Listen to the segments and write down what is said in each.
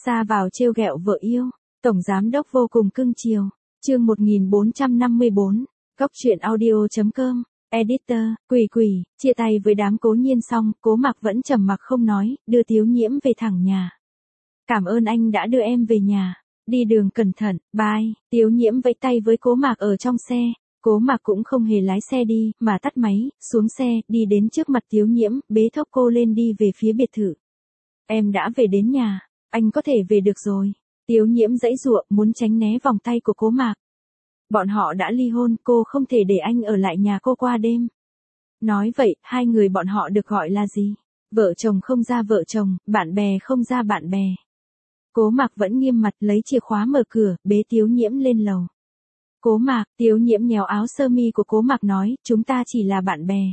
Xa vào trêu ghẹo vợ yêu, tổng giám đốc vô cùng cưng chiều. Chương 1454, Cốc truyện audio.com. Editor, Quỷ Quỷ, chia tay với đám Cố Nhiên xong, Cố Mặc vẫn trầm mặc không nói, đưa Tiếu Nhiễm về thẳng nhà. Cảm ơn anh đã đưa em về nhà. Đi đường cẩn thận, bye. Tiếu Nhiễm vẫy tay với Cố Mặc ở trong xe. Cố Mặc cũng không hề lái xe đi, mà tắt máy, xuống xe, đi đến trước mặt Tiếu Nhiễm, bế thốc cô lên đi về phía biệt thự. Em đã về đến nhà, anh có thể về được rồi. Tiếu Nhiễm giãy giụa, muốn tránh né vòng tay của Cố Mặc. Bọn họ đã ly hôn, cô không thể để anh ở lại nhà cô qua đêm. Nói vậy, hai người bọn họ được gọi là gì? Vợ chồng không ra vợ chồng, bạn bè không ra bạn bè. Cố Mặc vẫn nghiêm mặt lấy chìa khóa mở cửa, bế Tiếu Nhiễm lên lầu. Cố Mặc, Tiếu Nhiễm nhéo áo sơ mi của Cố Mặc nói, chúng ta chỉ là bạn bè.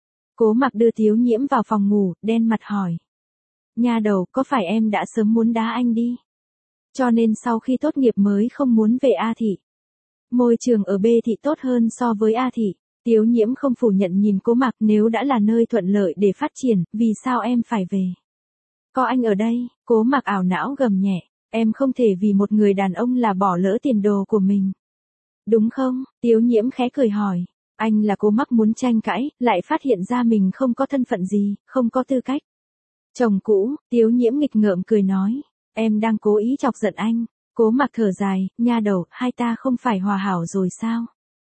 Cố Mặc đưa Tiếu Nhiễm vào phòng ngủ, đen mặt hỏi. Nha đầu, có phải em đã sớm muốn đá anh đi? Cho nên sau khi tốt nghiệp mới không muốn về A thị. Môi trường ở B thị tốt hơn so với A thị. Tiếu Nhiễm không phủ nhận nhìn Cố Mặc, nếu đã là nơi thuận lợi để phát triển, vì sao em phải về? Có anh ở đây. Cố Mặc ảo não gầm nhẹ, em không thể vì một người đàn ông là bỏ lỡ tiền đồ của mình. Đúng không? Tiếu Nhiễm khẽ cười hỏi. Anh là Cố Mặc muốn tranh cãi, lại phát hiện ra mình không có thân phận gì, không có tư cách. Chồng cũ, Tiếu Nhiễm nghịch ngợm cười nói. Em đang cố ý chọc giận anh. Cố Mặc thở dài, nha đầu, hai ta không phải hòa hảo rồi sao?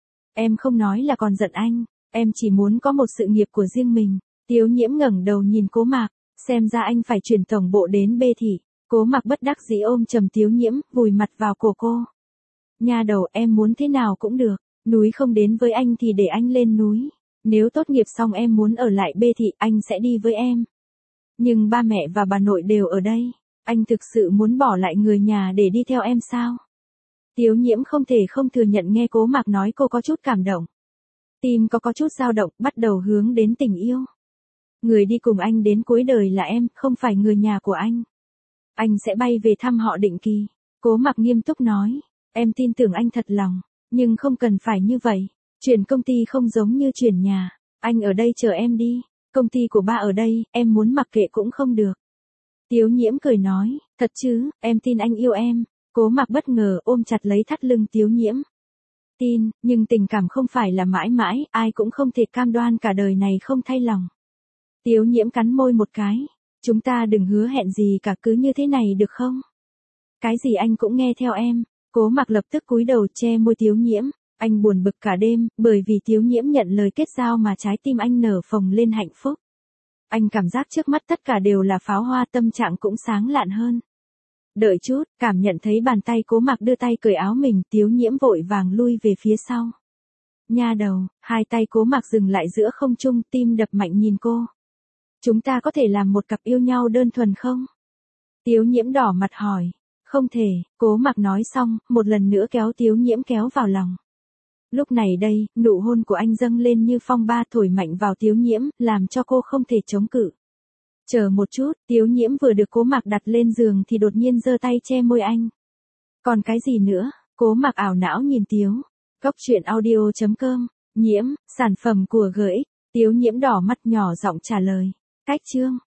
Em không nói là còn giận anh, em chỉ muốn có một sự nghiệp của riêng mình. Tiếu Nhiễm ngẩng đầu nhìn Cố Mặc, xem ra anh phải chuyển tổng bộ đến B thị. Cố Mặc bất đắc dĩ ôm chầm Tiếu Nhiễm, vùi mặt vào cổ cô. Nha đầu, em muốn thế nào cũng được, núi không đến với anh thì để anh lên núi. Nếu tốt nghiệp xong em muốn ở lại B thị, anh sẽ đi với em. Nhưng ba mẹ và bà nội đều ở đây. Anh thực sự muốn bỏ lại người nhà để đi theo em sao? Tiếu Nhiễm không thể không thừa nhận nghe Cố Mặc nói cô có chút cảm động. Tim có chút dao động, bắt đầu hướng đến tình yêu. Người đi cùng anh đến cuối đời là em, không phải người nhà của anh. Anh sẽ bay về thăm họ định kỳ. Cố Mặc nghiêm túc nói. Em tin tưởng anh thật lòng, nhưng không cần phải như vậy. Chuyển công ty không giống như chuyển nhà. Anh ở đây chờ em đi. Công ty của ba ở đây, em muốn mặc kệ cũng không được. Tiếu Nhiễm cười nói, thật chứ, em tin anh yêu em. Cố Mặc bất ngờ ôm chặt lấy thắt lưng Tiếu Nhiễm. Tin, nhưng tình cảm không phải là mãi mãi, ai cũng không thể cam đoan cả đời này không thay lòng. Tiếu Nhiễm cắn môi một cái. Chúng ta đừng hứa hẹn gì cả, cứ như thế này được không? Cái gì anh cũng nghe theo em. Cố Mặc lập tức cúi đầu che môi Tiếu Nhiễm. Anh buồn bực cả đêm, bởi vì Tiếu Nhiễm nhận lời kết giao mà trái tim anh nở phồng lên hạnh phúc. Anh cảm giác trước mắt tất cả đều là pháo hoa, tâm trạng cũng sáng lạn hơn. Đợi chút, cảm nhận thấy bàn tay Cố Mặc đưa tay cởi áo mình, Tiếu Nhiễm vội vàng lui về phía sau. Nha đầu, hai tay Cố Mặc dừng lại giữa không trung, tim đập mạnh nhìn cô. Chúng ta có thể làm một cặp yêu nhau đơn thuần không? Tiếu Nhiễm đỏ mặt hỏi. Không thể, Cố Mặc nói xong, một lần nữa kéo Tiếu Nhiễm kéo vào lòng. Lúc này đây, nụ hôn của anh dâng lên như phong ba thổi mạnh vào Tiếu Nhiễm, làm cho cô không thể chống cự. Chờ một chút, Tiếu Nhiễm vừa được Cố Mặc đặt lên giường thì đột nhiên giơ tay che môi anh. Còn cái gì nữa? Cố Mặc ảo não nhìn Tiếu. Cốc truyện audio.com. Nhiễm, sản phẩm của GX. Tiếu Nhiễm đỏ mắt nhỏ giọng trả lời. Cách chương.